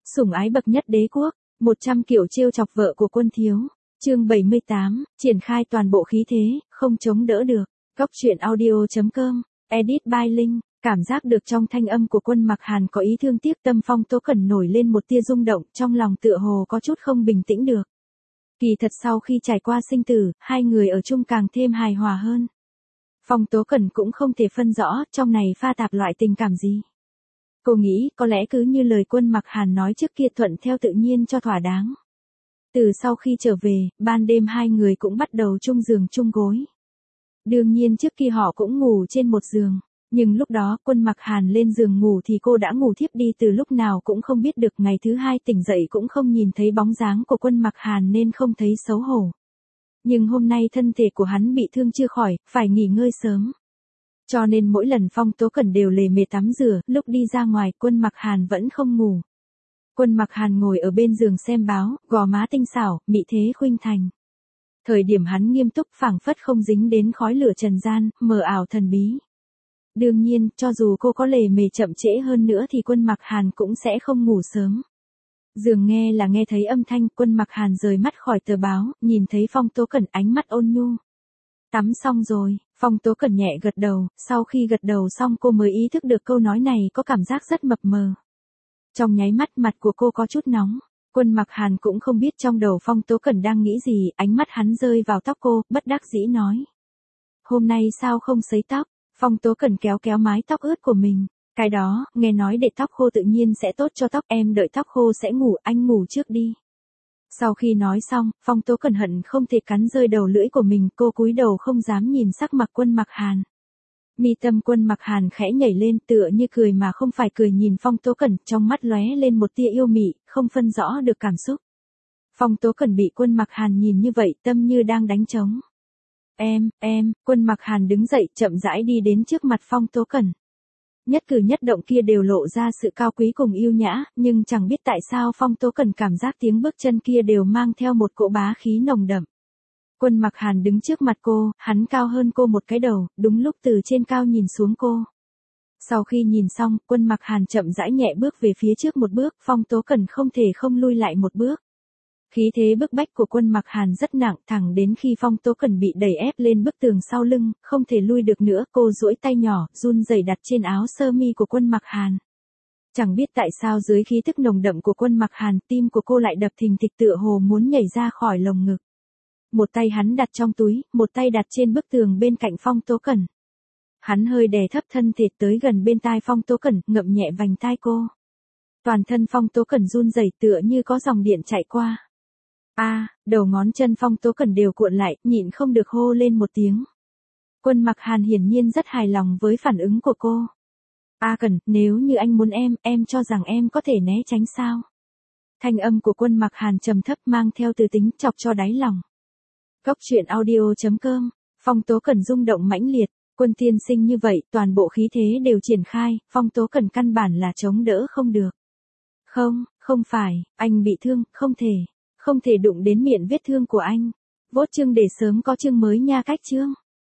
Sủng ái bậc nhất đế quốc, 100 kiểu trêu chọc vợ của Quân Thiếu. Chương 78, triển khai toàn bộ khí thế, không chống đỡ được. Góc truyện audio.com, edit by Linh. Cảm giác được trong thanh âm của Quân Mặc Hàn có ý thương tiếc, tâm Phong Tố Cẩn nổi lên một tia rung động, trong lòng tựa hồ có chút không bình tĩnh được. Kỳ thật sau khi trải qua sinh tử, hai người ở chung càng thêm hài hòa hơn. Phong Tố Cẩn cũng không thể phân rõ trong này pha tạp loại tình cảm gì. Cô nghĩ có lẽ cứ như lời Quân Mặc Hàn nói trước kia, thuận theo tự nhiên cho thỏa đáng. Từ sau khi trở về, ban đêm hai người cũng bắt đầu chung giường chung gối. Đương nhiên trước kia họ cũng ngủ trên một giường, nhưng lúc đó Quân Mặc Hàn lên giường ngủ thì cô đã ngủ thiếp đi từ lúc nào cũng không biết được. Ngày thứ hai tỉnh dậy cũng không nhìn thấy bóng dáng của Quân Mặc Hàn nên không thấy xấu hổ. Nhưng hôm nay thân thể của hắn bị thương chưa khỏi, phải nghỉ ngơi sớm. Cho nên mỗi lần Phong Tố Cẩn đều lề mề tắm rửa, lúc đi ra ngoài Quân Mặc Hàn vẫn không ngủ. Quân Mặc Hàn ngồi ở bên giường xem báo, gò má tinh xảo, mỹ thế khuynh thành. Thời điểm hắn nghiêm túc phảng phất không dính đến khói lửa trần gian, mờ ảo thần bí. Đương nhiên, cho dù cô có lề mề chậm trễ hơn nữa thì Quân Mặc Hàn cũng sẽ không ngủ sớm. Dường nghe là nghe thấy âm thanh, Quân Mặc Hàn rời mắt khỏi tờ báo, nhìn thấy Phong Tố Cẩn ánh mắt ôn nhu. Tắm xong rồi, Phong Tố Cẩn nhẹ gật đầu, sau khi gật đầu xong cô mới ý thức được câu nói này có cảm giác rất mập mờ. Trong nháy mắt mặt của cô có chút nóng, Quân Mặc Hàn cũng không biết trong đầu Phong Tố Cẩn đang nghĩ gì, ánh mắt hắn rơi vào tóc cô, bất đắc dĩ nói. Hôm nay sao không sấy tóc? Phong Tố Cẩn kéo kéo mái tóc ướt của mình. Cái đó, nghe nói để tóc khô tự nhiên sẽ tốt cho tóc, em đợi tóc khô sẽ ngủ, anh ngủ trước đi. Sau khi nói xong, Phong Tố Cẩn hận không thể cắn rơi đầu lưỡi của mình, cô cúi đầu không dám nhìn sắc mặt Quân Mặc Hàn. Mi tâm Quân Mặc Hàn khẽ nhảy lên, tựa như cười mà không phải cười, nhìn Phong Tố Cẩn, trong mắt lóe lên một tia yêu mị, không phân rõ được cảm xúc. Phong Tố Cẩn bị Quân Mặc Hàn nhìn như vậy, tâm như đang đánh trống. Quân Mặc Hàn đứng dậy, chậm rãi đi đến trước mặt Phong Tố Cẩn. Nhất cử nhất động kia đều lộ ra sự cao quý cùng yêu nhã, nhưng chẳng biết tại sao Phong Tố Cẩn cảm giác tiếng bước chân kia đều mang theo một cỗ bá khí nồng đậm. Quân Mặc Hàn đứng trước mặt cô, hắn cao hơn cô một cái đầu, đúng lúc từ trên cao nhìn xuống cô. Sau khi nhìn xong, Quân Mặc Hàn chậm rãi nhẹ bước về phía trước một bước, Phong Tố Cẩn không thể không lui lại một bước. Khí thế bức bách của Quân Mặc Hàn rất nặng, thẳng đến khi Phong Tố Cẩn bị đẩy ép lên bức tường sau lưng, không thể lui được nữa, cô duỗi tay nhỏ, run rẩy đặt trên áo sơ mi của Quân Mặc Hàn. Chẳng biết tại sao dưới khí tức nồng đậm của Quân Mặc Hàn, tim của cô lại đập thình thịch tựa hồ muốn nhảy ra khỏi lồng ngực. Một tay hắn đặt trong túi, một tay đặt trên bức tường bên cạnh Phong Tố Cẩn. Hắn hơi đè thấp thân thể tới gần bên tai Phong Tố Cẩn, ngậm nhẹ vành tai cô. Toàn thân Phong Tố Cẩn run rẩy tựa như có dòng điện chạy qua. Đầu ngón chân Phong Tố Cẩn đều cuộn lại, nhịn không được hô lên một tiếng. Quân Mặc Hàn hiển nhiên rất hài lòng với phản ứng của cô. Cẩn, nếu như anh muốn em cho rằng em có thể né tránh sao? Thanh âm của Quân Mặc Hàn trầm thấp mang theo từ tính chọc cho đáy lòng. Góc truyện audio.com, Phong Tố Cẩn rung động mãnh liệt, Quân tiên sinh như vậy, toàn bộ khí thế đều triển khai, Phong Tố Cẩn căn bản là chống đỡ không được. Không phải, anh bị thương, không thể đụng đến miệng vết thương của anh. Vote chương để sớm có chương mới nha. Cách chương.